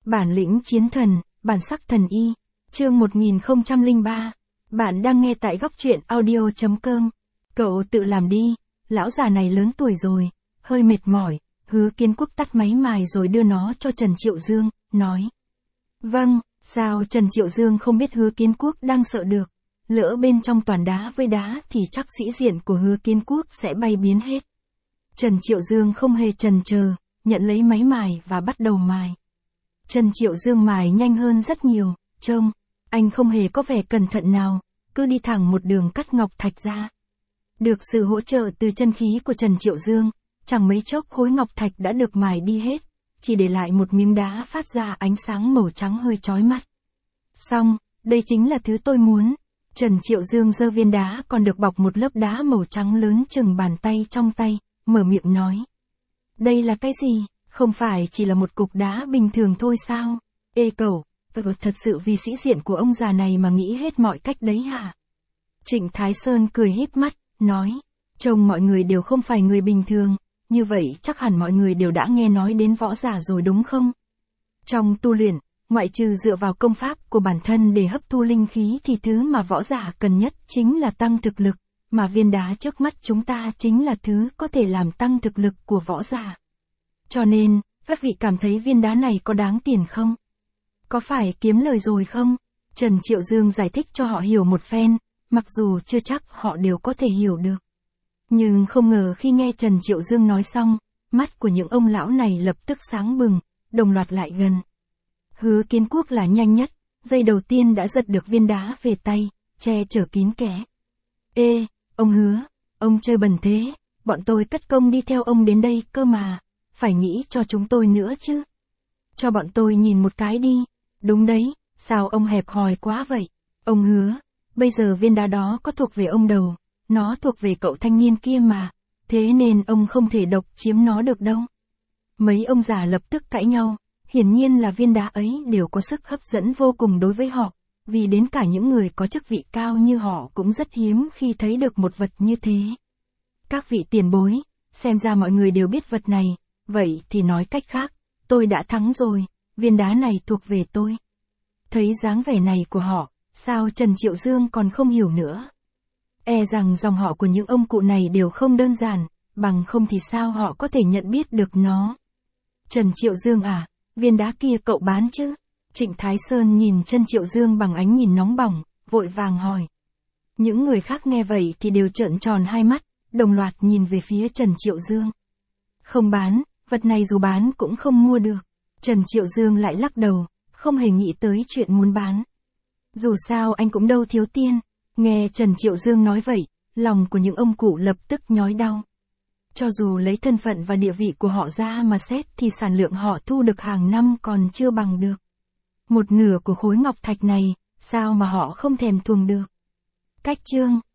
Bản lĩnh chiến thần, bản sắc thần y. Chương 1003. Bạn đang nghe tại góc truyện audio.com. Cậu tự làm đi, lão già này lớn tuổi rồi, hơi mệt mỏi. Hứa Kiến Quốc tắt máy mài rồi đưa nó cho Trần Triệu Dương, nói. Vâng, sao Trần Triệu Dương không biết Hứa Kiến Quốc đang sợ được. Lỡ bên trong toàn đá với đá thì chắc sĩ diện của Hứa Kiến Quốc sẽ bay biến hết. Trần Triệu Dương không hề chần chờ, nhận lấy máy mài và bắt đầu mài. Trần Triệu Dương mài nhanh hơn rất nhiều, trông, anh không hề có vẻ cẩn thận nào, cứ đi thẳng một đường cắt ngọc thạch ra. Được sự hỗ trợ từ chân khí của Trần Triệu Dương, chẳng mấy chốc khối ngọc thạch đã được mài đi hết, chỉ để lại một miếng đá phát ra ánh sáng màu trắng hơi chói mắt. Xong, đây chính là thứ tôi muốn. Trần Triệu Dương giơ viên đá còn được bọc một lớp đá màu trắng lớn chừng bàn tay trong tay, mở miệng nói. Đây là cái gì? Không phải chỉ là một cục đá bình thường thôi sao? Ê cậu, thật sự vì sĩ diện của ông già này mà nghĩ hết mọi cách đấy hả? Trịnh Thái Sơn cười híp mắt, nói. Trông mọi người đều không phải người bình thường, như vậy chắc hẳn mọi người đều đã nghe nói đến võ giả rồi đúng không? Trong tu luyện, ngoại trừ dựa vào công pháp của bản thân để hấp thu linh khí thì thứ mà võ giả cần nhất chính là tăng thực lực, mà viên đá trước mắt chúng ta chính là thứ có thể làm tăng thực lực của võ giả. Cho nên, các vị cảm thấy viên đá này có đáng tiền không? Có phải kiếm lời rồi không? Trần Triệu Dương giải thích cho họ hiểu một phen, mặc dù chưa chắc họ đều có thể hiểu được. Nhưng không ngờ khi nghe Trần Triệu Dương nói xong, mắt của những ông lão này lập tức sáng bừng, đồng loạt lại gần. Hứa Kiến Quốc là nhanh nhất, giây đầu tiên đã giật được viên đá về tay, che chở kín kẽ. Ê, ông Hứa, ông chơi bẩn thế, bọn tôi cất công đi theo ông đến đây cơ mà, phải nghĩ cho chúng tôi nữa chứ. Cho bọn tôi nhìn một cái đi, đúng đấy, sao ông hẹp hòi quá vậy, ông Hứa, bây giờ viên đá đó có thuộc về ông đâu, nó thuộc về cậu thanh niên kia mà, thế nên ông không thể độc chiếm nó được đâu. Mấy ông già lập tức cãi nhau, hiển nhiên là viên đá ấy đều có sức hấp dẫn vô cùng đối với họ, vì đến cả những người có chức vị cao như họ cũng rất hiếm khi thấy được một vật như thế. Các vị tiền bối, xem ra mọi người đều biết vật này, vậy thì nói cách khác, tôi đã thắng rồi, viên đá này thuộc về tôi. Thấy dáng vẻ này của họ, sao Trần Triệu Dương còn không hiểu nữa? E rằng dòng họ của những ông cụ này đều không đơn giản, bằng không thì sao họ có thể nhận biết được nó. Trần Triệu Dương à, viên đá kia cậu bán chứ? Trịnh Thái Sơn nhìn Trần Triệu Dương bằng ánh nhìn nóng bỏng, vội vàng hỏi. Những người khác nghe vậy thì đều trợn tròn hai mắt, đồng loạt nhìn về phía Trần Triệu Dương. Không bán, vật này dù bán cũng không mua được. Trần Triệu Dương lại lắc đầu, không hề nghĩ tới chuyện muốn bán. Dù sao anh cũng đâu thiếu tiền. Nghe Trần Triệu Dương nói vậy, lòng của những ông cụ lập tức nhói đau. Cho dù lấy thân phận và địa vị của họ ra mà xét thì sản lượng họ thu được hàng năm còn chưa bằng được. Một nửa của khối ngọc thạch này, sao mà họ không thèm thuồng được. Cách chương